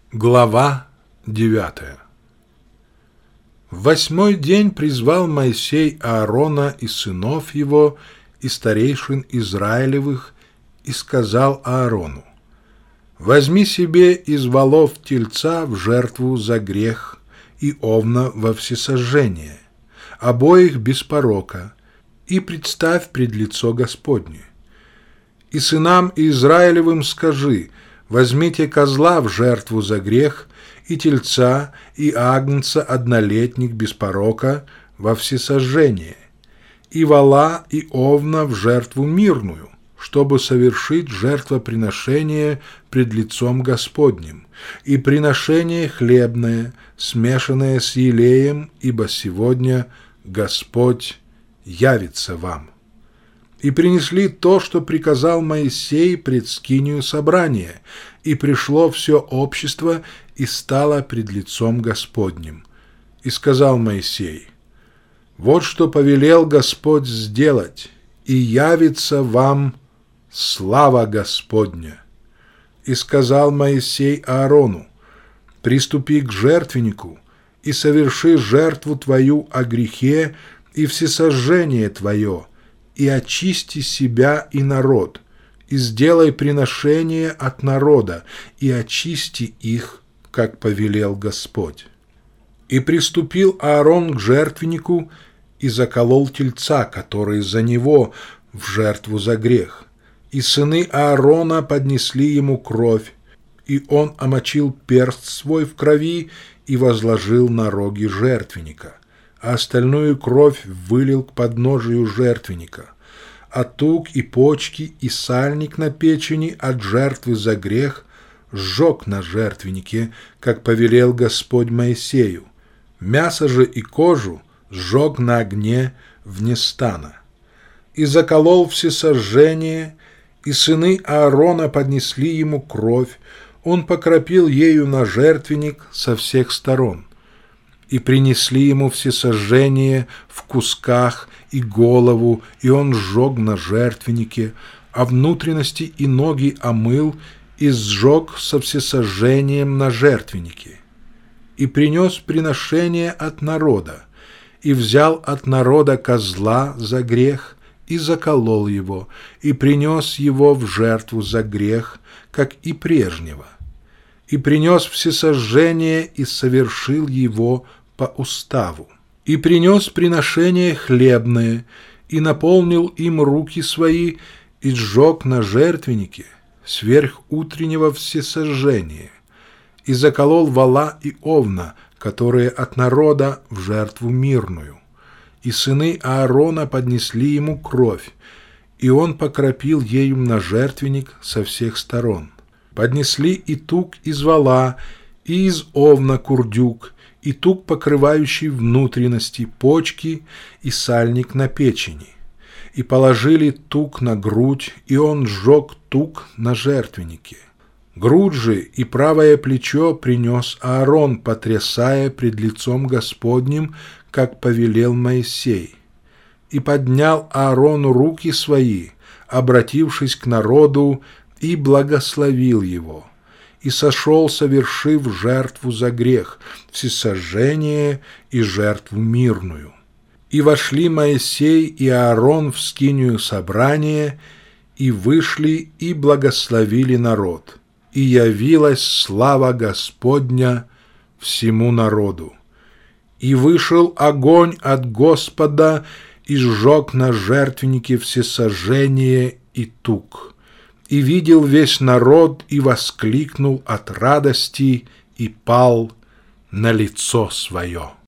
Глава 9. В 8-й день призвал Моисей Аарона и сынов его, и старейшин Израилевых, и сказал Аарону: «Возьми себе из волов тельца в жертву за грех и овна во всесожжение, обоих без порока, и представь пред лицо Господне. И сынам Израилевым скажи: возьмите козла в жертву за грех, и тельца, и агнца однолетних без порока во всесожжение, и вола, и овна в жертву мирную, чтобы совершить жертвоприношение пред лицом Господним, и приношение хлебное, смешанное с елеем, ибо сегодня Господь явится вам». И принесли то, что приказал Моисей пред скинию собрания, и пришло все общество и стало пред лицом Господним. И сказал Моисей: «Вот что повелел Господь сделать, и явится вам слава Господня». И сказал Моисей Аарону: «Приступи к жертвеннику, и соверши жертву твою о грехе и всесожжение твое, и очисти себя и народ, и сделай приношение от народа, и очисти их, как повелел Господь». И приступил Аарон к жертвеннику и заколол тельца, который за него, в жертву за грех. И сыны Аарона поднесли ему кровь, и он омочил перст свой в крови и возложил на роги жертвенника, а остальную кровь вылил к подножию жертвенника, а тук и почки и сальник на печени от жертвы за грех сжег на жертвеннике, как повелел Господь Моисею. Мясо же и кожу сжег на огне вне стана. И заколол всесожжение, и сыны Аарона поднесли ему кровь, он покропил ею на жертвенник со всех сторон. И принесли ему всесожжение в кусках и голову, и он сжег на жертвеннике, а внутренности и ноги омыл и сжег со всесожжением на жертвеннике. И принес приношение от народа, и взял от народа козла за грех, и заколол его, и принес его в жертву за грех, как и прежнего. И принес всесожжение, и совершил его по уставу. И принес приношение хлебное, и наполнил им руки свои, и сжег на жертвеннике сверх утреннего всесожжения, и заколол вола и овна, которые от народа, в жертву мирную. И сыны Аарона поднесли ему кровь, и он покропил ею на жертвенник со всех сторон. Поднесли и тук из вола, и из овна курдюк, и тук, покрывающий внутренности, почки, и сальник на печени. И положили тук на грудь, и он сжег тук на жертвеннике. Грудь же и правое плечо принес Аарон, потрясая пред лицом Господним, как повелел Моисей. И поднял Аарон руки свои, обратившись к народу, и благословил его. И сошел, совершив жертву за грех, всесожжение и жертву мирную. И вошли Моисей и Аарон в скинию собрания, и вышли, и благословили народ. И явилась слава Господня всему народу. И вышел огонь от Господа, и сжег на жертвеннике всесожжение и тук. И видел весь народ, и воскликнул от радости, и пал на лицо свое.